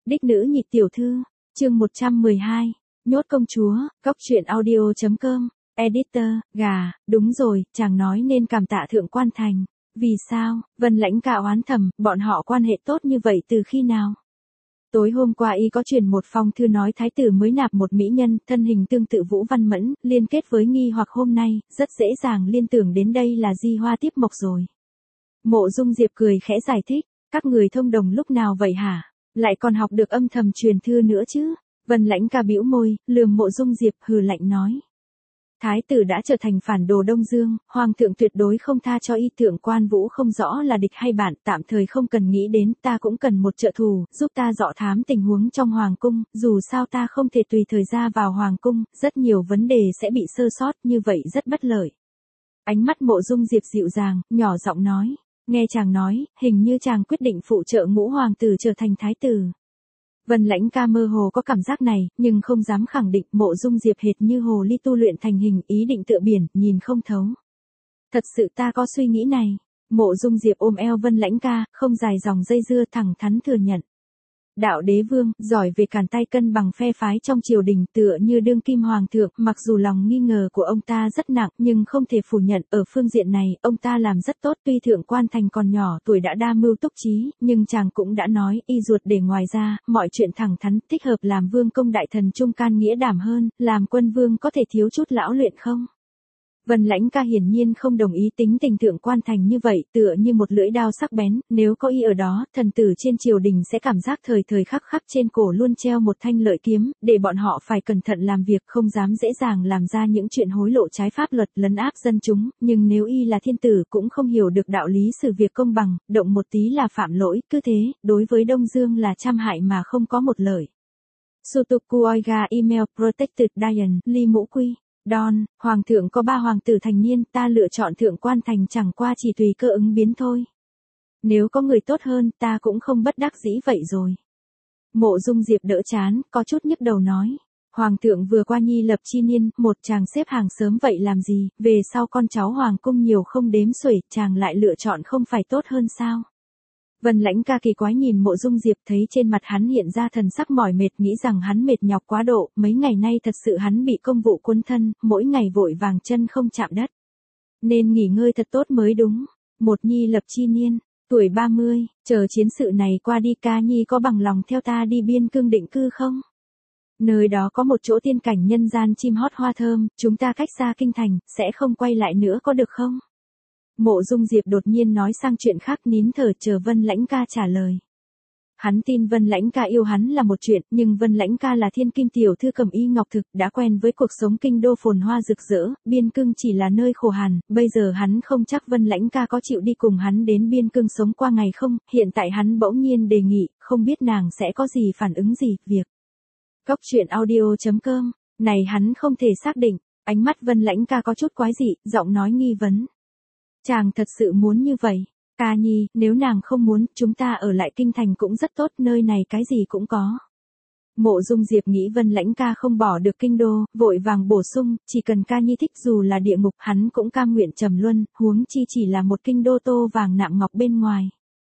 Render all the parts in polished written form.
Đích nữ nhị tiểu thư, chương 112, nhốt công chúa, Cóc truyện audio.com, editor, gà, đúng rồi, chàng nói nên cảm tạ Thượng Quan Thành. Vì sao? Vân Lãnh Ca oán thầm, bọn họ quan hệ tốt như vậy từ khi nào? Tối hôm qua y có truyền một phong thư nói thái tử mới nạp một mỹ nhân, thân hình tương tự Vũ Văn Mẫn, liên kết với nghi hoặc hôm nay, rất dễ dàng liên tưởng đến đây là Di Hoa Tiếp Mộc rồi. Mộ Dung Diệp cười khẽ giải thích, các người thông đồng lúc nào vậy hả? Lại còn học được âm thầm truyền thư nữa chứ? Vân Lãnh Ca bĩu môi, lườm Mộ Dung Diệp hừ lạnh nói. Thái tử đã trở thành phản đồ Đông Dương, hoàng thượng tuyệt đối không tha cho y. Thượng Quan Vũ không rõ là địch hay bạn, tạm thời không cần nghĩ đến, ta cũng cần một trợ thủ, giúp ta dọ thám tình huống trong hoàng cung, dù sao ta không thể tùy thời ra vào hoàng cung, rất nhiều vấn đề sẽ bị sơ sót, như vậy rất bất lợi. Ánh mắt Mộ Dung Diệp dịu dàng, nhỏ giọng nói, nghe chàng nói, hình như chàng quyết định phụ trợ Ngũ hoàng tử trở thành thái tử. Vân Lãnh Ca mơ hồ có cảm giác này, nhưng không dám khẳng định. Mộ Dung Diệp hệt như hồ ly tu luyện thành hình, ý định tựa biển, nhìn không thấu. Thật sự ta có suy nghĩ này. Mộ Dung Diệp ôm eo Vân Lãnh Ca, không dài dòng dây dưa, thẳng thắn thừa nhận. Đạo đế vương, giỏi về càn tay cân bằng phe phái trong triều đình, tựa như đương kim hoàng thượng, mặc dù lòng nghi ngờ của ông ta rất nặng, nhưng không thể phủ nhận, ở phương diện này, ông ta làm rất tốt. Tuy Thượng Quan Thành còn nhỏ tuổi đã đa mưu túc trí, nhưng chàng cũng đã nói, y ruột để ngoài ra, mọi chuyện thẳng thắn, thích hợp làm vương công đại thần trung can nghĩa đảm hơn, làm quân vương có thể thiếu chút lão luyện không? Vân Lãnh Ca hiển nhiên không đồng ý tính tình Thượng Quan Thành như vậy, tựa như một lưỡi dao sắc bén, nếu có y ở đó, thần tử trên triều đình sẽ cảm giác thời thời khắc khắc trên cổ luôn treo một thanh lợi kiếm, để bọn họ phải cẩn thận làm việc, không dám dễ dàng làm ra những chuyện hối lộ trái pháp luật, lấn áp dân chúng, nhưng nếu y là thiên tử cũng không hiểu được đạo lý xử việc công bằng, động một tí là phạm lỗi, cứ thế, đối với Đông Dương là trăm hại mà không có một lợi. Sutoku Oiga email protected Diane, Ly Mũ Quy. Don, hoàng thượng có 3 hoàng tử thành niên, ta lựa chọn Thượng Quan Thành chẳng qua chỉ tùy cơ ứng biến thôi. Nếu có người tốt hơn, ta cũng không bất đắc dĩ vậy rồi. Mộ Dung Diệp đỡ chán, có chút nhức đầu nói. Hoàng thượng vừa qua nhi lập chi niên, một chàng xếp hàng sớm vậy làm gì, về sau con cháu hoàng cung nhiều không đếm xuể, chàng lại lựa chọn không phải tốt hơn sao? Vân Lãnh Ca kỳ quái nhìn Mộ Dung Diệp, thấy trên mặt hắn hiện ra thần sắc mỏi mệt, nghĩ rằng hắn mệt nhọc quá độ, mấy ngày nay thật sự hắn bị công vụ cuốn thân, mỗi ngày vội vàng chân không chạm đất. Nên nghỉ ngơi thật tốt mới đúng. Một nhi lập chi niên, tuổi 30, chờ chiến sự này qua đi, ca nhi có bằng lòng theo ta đi biên cương định cư không? Nơi đó có một chỗ tiên cảnh nhân gian chim hót hoa thơm, chúng ta cách xa kinh thành, sẽ không quay lại nữa có được không? Mộ Dung Diệp đột nhiên nói sang chuyện khác, nín thở chờ Vân Lãnh Ca trả lời. Hắn tin Vân Lãnh Ca yêu hắn là một chuyện, nhưng Vân Lãnh Ca là thiên kim tiểu thư cẩm y ngọc thực, đã quen với cuộc sống kinh đô phồn hoa rực rỡ, biên cương chỉ là nơi khổ hàn, bây giờ hắn không chắc Vân Lãnh Ca có chịu đi cùng hắn đến biên cương sống qua ngày không, hiện tại hắn bỗng nhiên đề nghị, không biết nàng sẽ có gì phản ứng gì, việc. Cóc truyện audio.com, này hắn không thể xác định, ánh mắt Vân Lãnh Ca có chút quái dị, giọng nói nghi vấn. Chàng thật sự muốn như vậy, ca nhi, nếu nàng không muốn, chúng ta ở lại kinh thành cũng rất tốt, nơi này cái gì cũng có. Mộ Dung Diệp nghĩ Vân Lãnh Ca không bỏ được kinh đô, vội vàng bổ sung, chỉ cần ca nhi thích dù là địa ngục hắn cũng cam nguyện trầm luân, huống chi chỉ là một kinh đô tô vàng nạm ngọc bên ngoài.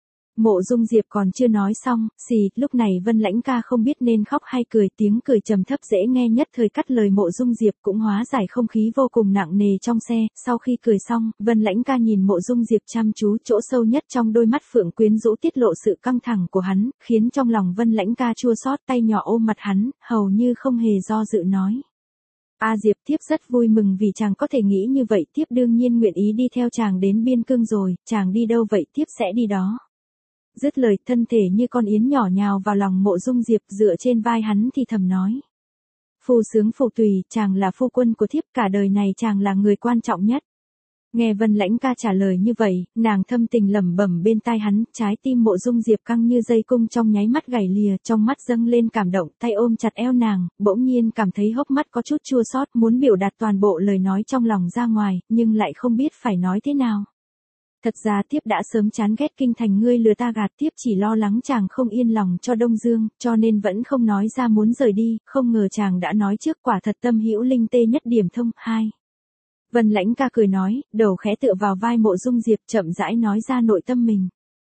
Mộ Dung Diệp còn chưa nói xong, lúc này Vân Lãnh Ca không biết nên khóc hay cười, tiếng cười trầm thấp dễ nghe nhất thời cắt lời Mộ Dung Diệp, cũng hóa giải không khí vô cùng nặng nề trong xe. Sau khi cười xong, Vân Lãnh Ca nhìn Mộ Dung Diệp chăm chú, chỗ sâu nhất trong đôi mắt phượng quyến rũ tiết lộ sự căng thẳng của hắn, khiến trong lòng Vân Lãnh Ca chua xót, tay nhỏ ôm mặt hắn, hầu như không hề do dự nói. Diệp, thiếp rất vui mừng vì chàng có thể nghĩ như vậy, thiếp đương nhiên nguyện ý đi theo chàng đến biên cương rồi, chàng đi đâu vậy thiếp sẽ đi đó. Dứt lời, thân thể như con yến nhỏ nhào vào lòng Mộ Dung Diệp, dựa trên vai hắn thì thầm nói. Phu sướng phụ tùy, chàng là phu quân của thiếp, cả đời này chàng là người quan trọng nhất. Nghe Vân Lãnh Ca trả lời như vậy, nàng thâm tình lẩm bẩm bên tai hắn, trái tim Mộ Dung Diệp căng như dây cung trong nháy mắt gảy lìa, trong mắt dâng lên cảm động, tay ôm chặt eo nàng, bỗng nhiên cảm thấy hốc mắt có chút chua xót, muốn biểu đạt toàn bộ lời nói trong lòng ra ngoài, nhưng lại không biết phải nói thế nào. Thật ra thiếp đã sớm chán ghét kinh thành, ngươi lừa ta gạt, thiếp chỉ lo lắng chàng không yên lòng cho Đông Dương, cho nên vẫn không nói ra muốn rời đi, không ngờ chàng đã nói trước, quả thật tâm hữu linh tê nhất điểm thông. 2. Vân Lãnh Ca cười nói, đầu khẽ tựa vào vai Mộ Dung Diệp, chậm rãi nói ra nội tâm mình.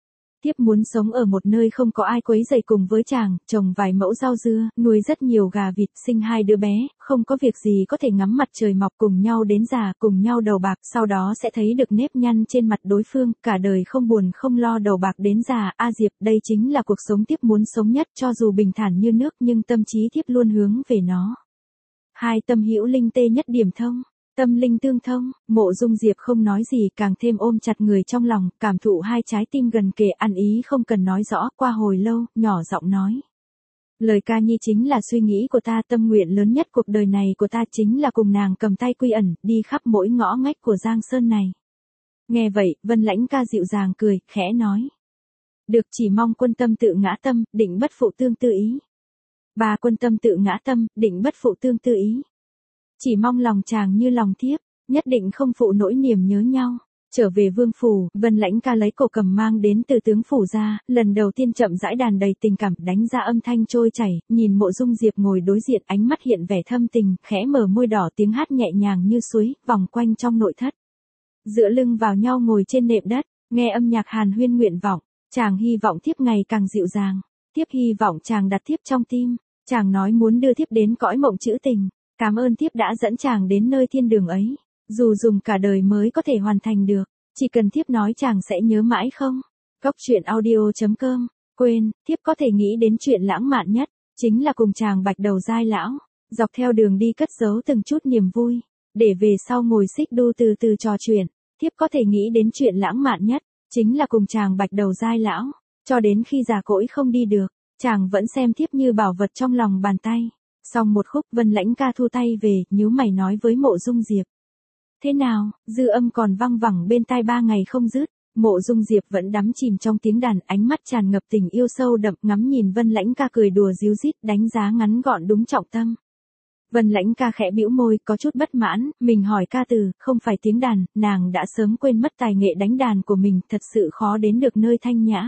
Thiếp muốn sống ở một nơi không có ai quấy rầy cùng với chàng, trồng vài mẫu rau dưa, nuôi rất nhiều gà vịt, sinh 2 đứa bé, không có việc gì có thể ngắm mặt trời mọc cùng nhau đến già, cùng nhau đầu bạc, sau đó sẽ thấy được nếp nhăn trên mặt đối phương, cả đời không buồn không lo đầu bạc đến già. A Diệp, đây chính là cuộc sống thiếp muốn sống nhất, cho dù bình thản như nước nhưng tâm trí thiếp luôn hướng về nó. Hai tâm hữu linh tê nhất điểm thông. Tâm linh tương thông, Mộ Dung Diệp không nói gì, càng thêm ôm chặt người trong lòng, cảm thụ hai trái tim gần kề, ăn ý không cần nói rõ. Qua hồi lâu, nhỏ giọng nói. Lời ca nhi chính là suy nghĩ của ta, tâm nguyện lớn nhất cuộc đời này của ta chính là cùng nàng cầm tay quy ẩn, đi khắp mỗi ngõ ngách của Giang Sơn này. Nghe vậy, Vân Lãnh ca dịu dàng cười, khẽ nói. Được, chỉ mong quân tâm tự ngã tâm, định bất phụ tương tư ý. Ba, quân tâm tự ngã tâm, định bất phụ tương tư ý. Chỉ mong lòng chàng như lòng thiếp, nhất định không phụ nỗi niềm nhớ nhau. Trở về vương phủ, Vân Lãnh ca lấy cổ cầm mang đến từ tướng phủ ra, lần đầu tiên chậm rãi đàn đầy tình cảm, đánh ra âm thanh trôi chảy, nhìn Mộ Dung Diệp ngồi đối diện, ánh mắt hiện vẻ thâm tình, khẽ mở môi đỏ, tiếng hát nhẹ nhàng như suối, vòng quanh trong nội thất. Dựa lưng vào nhau ngồi trên nệm đất, nghe âm nhạc hàn huyên nguyện vọng, chàng hy vọng thiếp ngày càng dịu dàng, thiếp hy vọng chàng đặt thiếp trong tim, chàng nói muốn đưa thiếp đến cõi mộng trữ tình. Cảm ơn thiếp đã dẫn chàng đến nơi thiên đường ấy, dù dùng cả đời mới có thể hoàn thành được, chỉ cần thiếp nói chàng sẽ nhớ mãi không? Cốc truyện audio.com, quên, thiếp có thể nghĩ đến chuyện lãng mạn nhất, chính là cùng chàng bạch đầu giai lão, dọc theo đường đi cất giấu từng chút niềm vui, để về sau ngồi xích đu từ từ trò chuyện, thiếp có thể nghĩ đến chuyện lãng mạn nhất, chính là cùng chàng bạch đầu giai lão, cho đến khi già cỗi không đi được, chàng vẫn xem thiếp như bảo vật trong lòng bàn tay. Xong một khúc, Vân Lãnh ca thu tay về, nhíu mày nói với Mộ Dung Diệp. Thế nào, dư âm còn văng vẳng bên tai 3 ngày không dứt. Mộ Dung Diệp vẫn đắm chìm trong tiếng đàn, ánh mắt tràn ngập tình yêu sâu đậm, ngắm nhìn Vân Lãnh ca cười đùa díu dít, đánh giá ngắn gọn đúng trọng tâm. Vân Lãnh ca khẽ bĩu môi, có chút bất mãn, mình hỏi ca từ, không phải tiếng đàn, nàng đã sớm quên mất tài nghệ đánh đàn của mình, thật sự khó đến được nơi thanh nhã.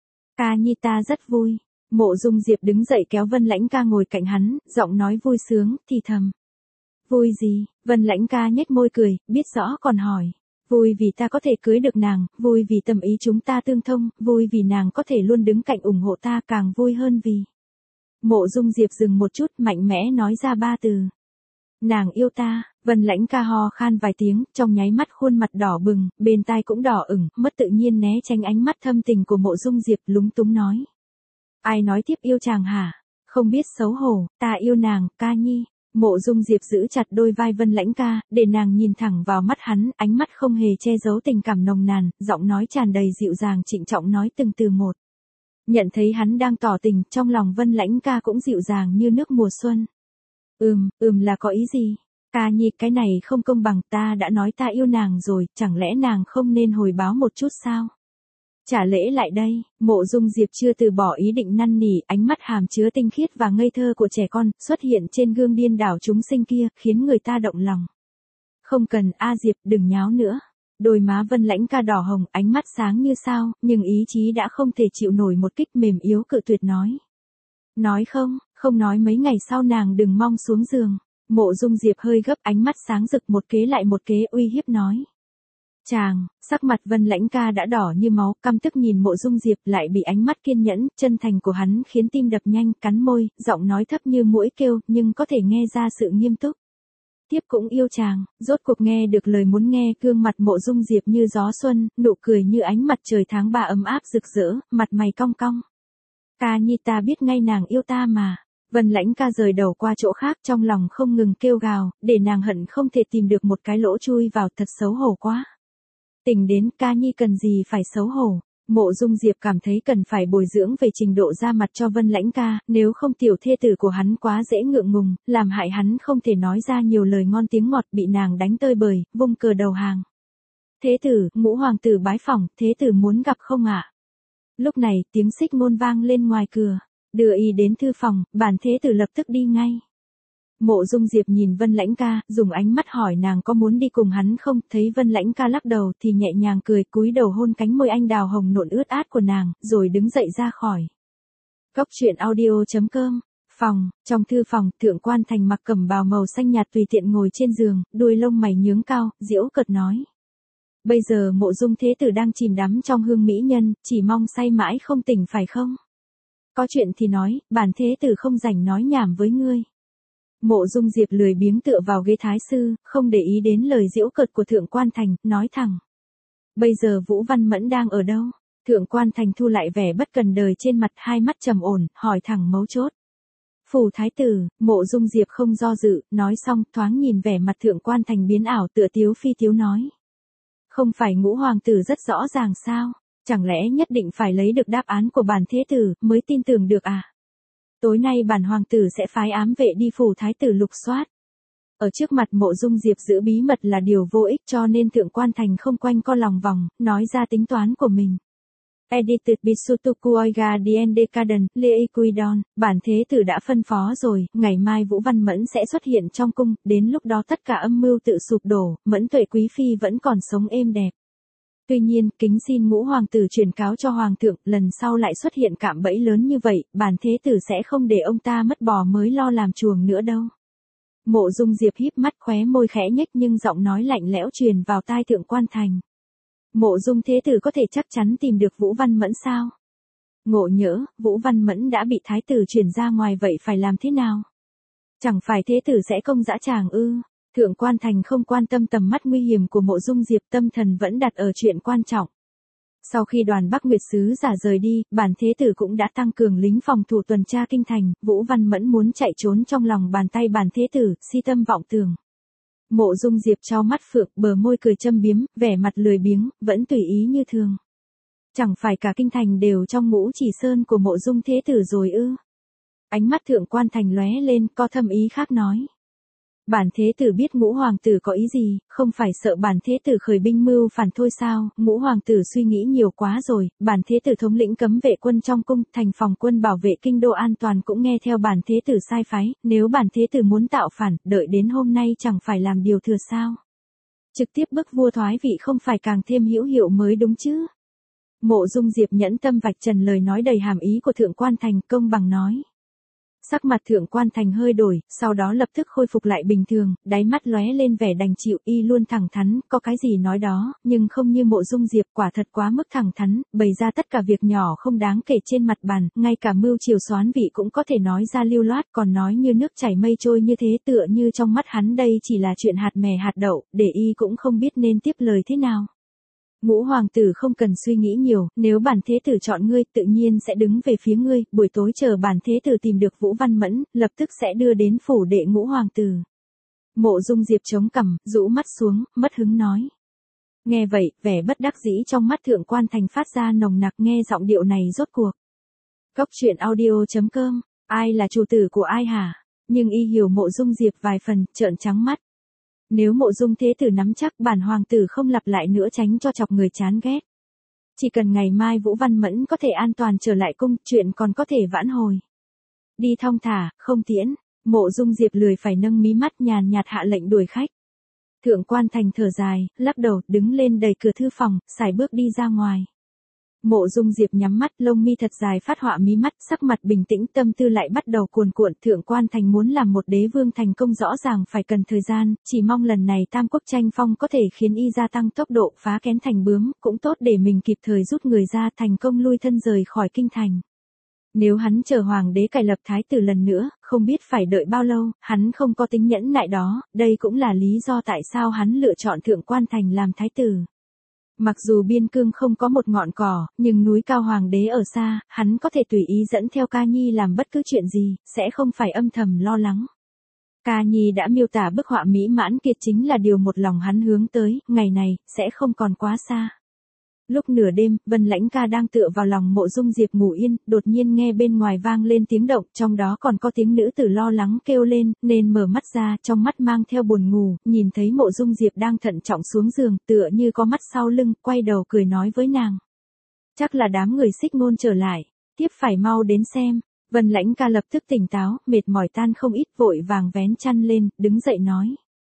Ca nhi ta rất vui. Mộ Dung Diệp đứng dậy kéo Vân Lãnh ca ngồi cạnh hắn, giọng nói vui sướng, thì thầm. Vui gì? Vân Lãnh ca nhếch môi cười, biết rõ còn hỏi. Vui vì ta có thể cưới được nàng, vui vì tâm ý chúng ta tương thông, vui vì nàng có thể luôn đứng cạnh ủng hộ ta, càng vui hơn vì. Mộ Dung Diệp dừng một chút, mạnh mẽ nói ra 3 từ. Nàng yêu ta. Vân Lãnh ca ho khan vài tiếng, trong nháy mắt khuôn mặt đỏ bừng, bên tai cũng đỏ ửng, mất tự nhiên né tránh ánh mắt thâm tình của Mộ Dung Diệp, lúng túng nói. Ai nói thiếp yêu chàng hả? Không biết xấu hổ, ta yêu nàng, ca nhi. Mộ Dung Diệp giữ chặt đôi vai Vân Lãnh ca, để nàng nhìn thẳng vào mắt hắn, ánh mắt không hề che giấu tình cảm nồng nàn, giọng nói tràn đầy dịu dàng trịnh trọng nói từng từ một. Nhận thấy hắn đang tỏ tình, trong lòng Vân Lãnh ca cũng dịu dàng như nước mùa xuân. Là có ý gì? Ca nhi, cái này không công bằng, ta đã nói ta yêu nàng rồi, chẳng lẽ nàng không nên hồi báo một chút sao? Trả lễ lại đây. Mộ Dung Diệp chưa từ bỏ ý định năn nỉ, ánh mắt hàm chứa tinh khiết và ngây thơ của trẻ con, xuất hiện trên gương điên đảo chúng sinh kia, khiến người ta động lòng. Không cần, A Diệp, đừng nháo nữa. Đôi má Vân Lãnh ca đỏ hồng, ánh mắt sáng như sao, nhưng ý chí đã không thể chịu nổi một kích mềm yếu cự tuyệt nói. Nói không nói mấy ngày sau nàng đừng mong xuống giường. Mộ Dung Diệp hơi gấp, ánh mắt sáng rực, một kế lại một kế uy hiếp nói. Chàng, sắc mặt Vân Lãnh ca đã đỏ như máu, căm tức nhìn Mộ Dung Diệp, lại bị ánh mắt kiên nhẫn, chân thành của hắn khiến tim đập nhanh, cắn môi, giọng nói thấp như muỗi kêu, nhưng có thể nghe ra sự nghiêm túc. Tiếp cũng yêu chàng. Rốt cuộc nghe được lời muốn nghe, gương mặt Mộ Dung Diệp như gió xuân, nụ cười như ánh mặt trời tháng 3 ấm áp rực rỡ, mặt mày cong cong. Ca nhi, ta biết ngay nàng yêu ta mà. Vân Lãnh ca rời đầu qua chỗ khác, trong lòng không ngừng kêu gào, để nàng hận không thể tìm được một cái lỗ chui vào, thật xấu hổ quá. Tình đến, ca nhi cần gì phải xấu hổ. Mộ Dung Diệp cảm thấy cần phải bồi dưỡng về trình độ ra mặt cho Vân Lãnh ca, nếu không tiểu thê tử của hắn quá dễ ngượng ngùng, làm hại hắn không thể nói ra nhiều lời ngon tiếng ngọt, bị nàng đánh tơi bời, vung cờ đầu hàng. Thế tử, ngũ hoàng tử bái phỏng, thế tử muốn gặp không ạ? Lúc này, tiếng xích ngôn vang lên ngoài cửa, đưa y đến thư phòng, bản thế tử lập tức đi ngay. Mộ Dung Diệp nhìn Vân Lãnh ca, dùng ánh mắt hỏi nàng có muốn đi cùng hắn không, thấy Vân Lãnh ca lắc đầu thì nhẹ nhàng cười, cúi đầu hôn cánh môi anh đào hồng nộn ướt át của nàng, rồi đứng dậy ra khỏi. Cốc truyện audio.com. Phòng, trong thư phòng, Thượng Quan Thành mặc cẩm bào màu xanh nhạt tùy tiện ngồi trên giường, đuôi lông mày nhướng cao, giễu cợt nói. Bây giờ Mộ Dung Thế Tử đang chìm đắm trong hương mỹ nhân, chỉ mong say mãi không tỉnh phải không? Có chuyện thì nói, bản Thế Tử không rảnh nói nhảm với ngươi. Mộ Dung Diệp lười biếng tựa vào ghế thái sư, không để ý đến lời giễu cợt của Thượng Quan Thành, nói thẳng. Bây giờ Vũ Văn Mẫn đang ở đâu? Thượng Quan Thành thu lại vẻ bất cần đời trên mặt, hai mắt trầm ổn, hỏi thẳng mấu chốt. Phủ thái tử, Mộ Dung Diệp không do dự, nói xong thoáng nhìn vẻ mặt Thượng Quan Thành biến ảo tựa tiếu phi tiếu nói. Không phải Ngũ hoàng tử rất rõ ràng sao? Chẳng lẽ nhất định phải lấy được đáp án của bản Thế Tử mới tin tưởng được à? Tối nay bản hoàng tử sẽ phái ám vệ đi phủ thái tử lục soát. Ở trước mặt Mộ Dung Diệp giữ bí mật là điều vô ích, cho nên Thượng Quan Thành không quanh co lòng vòng, nói ra tính toán của mình. Edited Bisutuku Oiga Diende Caden, Leequidon, bản Thế Tử đã phân phó rồi, ngày mai Vũ Văn Mẫn sẽ xuất hiện trong cung, đến lúc đó tất cả âm mưu tự sụp đổ, Mẫn Tuệ Quý Phi vẫn còn sống êm đẹp. Tuy nhiên, kính xin Ngũ hoàng tử truyền cáo cho hoàng thượng, lần sau lại xuất hiện cạm bẫy lớn như vậy, bản Thế Tử sẽ không để ông ta mất bò mới lo làm chuồng nữa đâu. Mộ Dung Diệp híp mắt, khóe môi khẽ nhếch, nhưng giọng nói lạnh lẽo truyền vào tai Thượng Quan Thành. Mộ Dung Thế Tử có thể chắc chắn tìm được Vũ Văn Mẫn sao? Ngộ nhỡ, Vũ Văn Mẫn đã bị thái tử chuyển ra ngoài, vậy phải làm thế nào? Chẳng phải Thế Tử sẽ công dã tràng ư? Thượng Quan Thành không quan tâm tầm mắt nguy hiểm của Mộ Dung Diệp, tâm thần vẫn đặt ở chuyện quan trọng. Sau khi đoàn Bắc Nguyệt sứ giả rời đi, bản Thế Tử cũng đã tăng cường lính phòng thủ tuần tra kinh thành, Vũ Văn Mẫn muốn chạy trốn trong lòng bàn tay bản Thế Tử, si tâm vọng tưởng. Mộ Dung Diệp trao mắt phượng, bờ môi cười châm biếm, vẻ mặt lười biếng, vẫn tùy ý như thường. Chẳng phải cả kinh thành đều trong Ngũ Chỉ Sơn của Mộ Dung Thế Tử rồi ư? Ánh mắt Thượng Quan Thành lóe lên, có thâm ý khác nói. Bản Thế Tử biết Ngũ hoàng tử có ý gì, không phải sợ bản Thế Tử khởi binh mưu phản thôi sao? Ngũ hoàng tử suy nghĩ nhiều quá rồi, bản Thế Tử thống lĩnh cấm vệ quân trong cung, thành phòng quân bảo vệ kinh đô an toàn cũng nghe theo bản Thế Tử sai phái, nếu bản Thế Tử muốn tạo phản, đợi đến hôm nay chẳng phải làm điều thừa sao? Trực tiếp bức vua thoái vị không phải càng thêm hữu hiệu mới đúng chứ? Mộ Dung Diệp nhẫn tâm vạch trần lời nói đầy hàm ý của Thượng Quan Thành, công bằng nói. Sắc mặt Thượng Quan Thành hơi đổi, sau đó lập tức khôi phục lại bình thường, đáy mắt lóe lên vẻ đành chịu, y luôn thẳng thắn, có cái gì nói đó, nhưng không như Mộ Dung Diệp, quả thật quá mức thẳng thắn, bày ra tất cả việc nhỏ không đáng kể trên mặt bàn, ngay cả mưu triều soán vị cũng có thể nói ra lưu loát, còn nói như nước chảy mây trôi như thế, tựa như trong mắt hắn đây chỉ là chuyện hạt mè hạt đậu, để y cũng không biết nên tiếp lời thế nào. Ngũ hoàng tử không cần suy nghĩ nhiều, nếu bản Thế Tử chọn ngươi, tự nhiên sẽ đứng về phía ngươi, buổi tối chờ bản Thế Tử tìm được Vũ Văn Mẫn, lập tức sẽ đưa đến phủ đệ Ngũ hoàng tử. Mộ Dung Diệp chống cằm, rũ mắt xuống, mất hứng nói. Nghe vậy, vẻ bất đắc dĩ trong mắt Thượng Quan Thành phát ra nồng nặc, nghe giọng điệu này rốt cuộc. Cốc truyện audio.com, ai là chủ tử của ai hả? Nhưng y hiểu Mộ Dung Diệp vài phần, trợn trắng mắt. Nếu Mộ Dung Thế Tử nắm chắc, bản hoàng tử không lặp lại nữa, tránh cho chọc người chán ghét. Chỉ cần ngày mai Vũ Văn Mẫn có thể an toàn trở lại cung, chuyện còn có thể vãn hồi. Đi thong thả, không tiễn. Mộ Dung Diệp lười phải nâng mí mắt, nhàn nhạt hạ lệnh đuổi khách. Thượng Quan Thành thở dài, lắc đầu, đứng lên đẩy cửa thư phòng, sải bước đi ra ngoài. Mộ Dung Diệp nhắm mắt, lông mi thật dài phát họa mí mắt, sắc mặt bình tĩnh, tâm tư lại bắt đầu cuồn cuộn. Thượng Quan Thành muốn làm một đế vương thành công rõ ràng phải cần thời gian, chỉ mong lần này Tam Quốc tranh phong có thể khiến y gia tăng tốc độ, phá kén thành bướm, cũng tốt để mình kịp thời rút người ra, thành công lui thân rời khỏi kinh thành. Nếu hắn chờ hoàng đế cải lập thái tử lần nữa, không biết phải đợi bao lâu, hắn không có tính nhẫn nại đó, đây cũng là lý do tại sao hắn lựa chọn Thượng Quan Thành làm thái tử. Mặc dù biên cương không có một ngọn cỏ, nhưng núi cao hoàng đế ở xa, hắn có thể tùy ý dẫn theo Ca Nhi làm bất cứ chuyện gì, sẽ không phải âm thầm lo lắng. Ca Nhi đã miêu tả bức họa mỹ mãn kia, chính là điều một lòng hắn hướng tới, ngày này, sẽ không còn quá xa. Lúc nửa đêm, Vân Lãnh Ca đang tựa vào lòng Mộ Dung Diệp ngủ yên, đột nhiên nghe bên ngoài vang lên tiếng động, trong đó còn có tiếng nữ tử lo lắng kêu lên, nên mở mắt ra, trong mắt mang theo buồn ngủ, nhìn thấy Mộ Dung Diệp đang thận trọng xuống giường, tựa như có mắt sau lưng, quay đầu cười nói với nàng. Chắc là đám người Xích Ngôn trở lại, tiếp phải mau đến xem. Vân Lãnh Ca lập tức tỉnh táo, mệt mỏi tan không ít, vội vàng vén chăn lên, đứng dậy nói.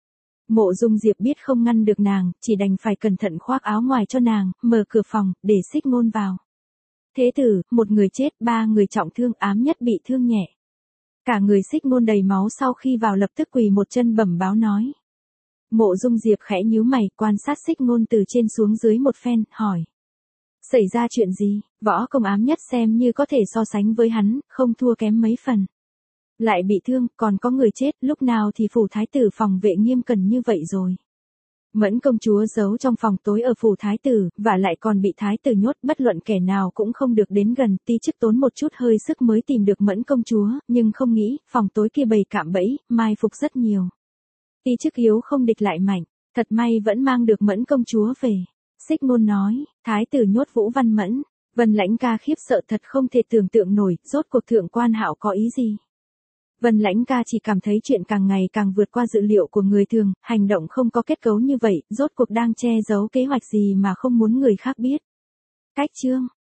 Mộ Dung Diệp biết không ngăn được nàng, chỉ đành phải cẩn thận khoác áo ngoài cho nàng, mở cửa phòng, để Xích Ngôn vào. Thế tử, một người chết, 3 người trọng thương, ám nhất bị thương nhẹ. Cả người Xích Ngôn đầy máu, sau khi vào lập tức quỳ một chân bẩm báo nói. Mộ Dung Diệp khẽ nhíu mày, quan sát Xích Ngôn từ trên xuống dưới một phen, hỏi. Xảy ra chuyện gì, võ công ám nhất xem như có thể so sánh với hắn, không thua kém mấy phần. Lại bị thương, còn có người chết, lúc nào thì phủ thái tử phòng vệ nghiêm cẩn như vậy rồi. Mẫn công chúa giấu trong phòng tối ở phủ thái tử, và lại còn bị thái tử nhốt, bất luận kẻ nào cũng không được đến gần, Ti Chức tốn một chút hơi sức mới tìm được Mẫn công chúa, nhưng không nghĩ, phòng tối kia bày cạm bẫy, mai phục rất nhiều. Ti Chức yếu không địch lại mạnh, thật may vẫn mang được Mẫn công chúa về. Xích Ngôn nói, thái tử nhốt Vũ Văn Mẫn, Vân Lãnh ca khiếp sợ thật không thể tưởng tượng nổi, rốt cuộc Thượng Quan Hạo có ý gì. Vân Lãnh ca chỉ cảm thấy chuyện càng ngày càng vượt qua dự liệu của người thường, hành động không có kết cấu như vậy, rốt cuộc đang che giấu kế hoạch gì mà không muốn người khác biết. Cách chương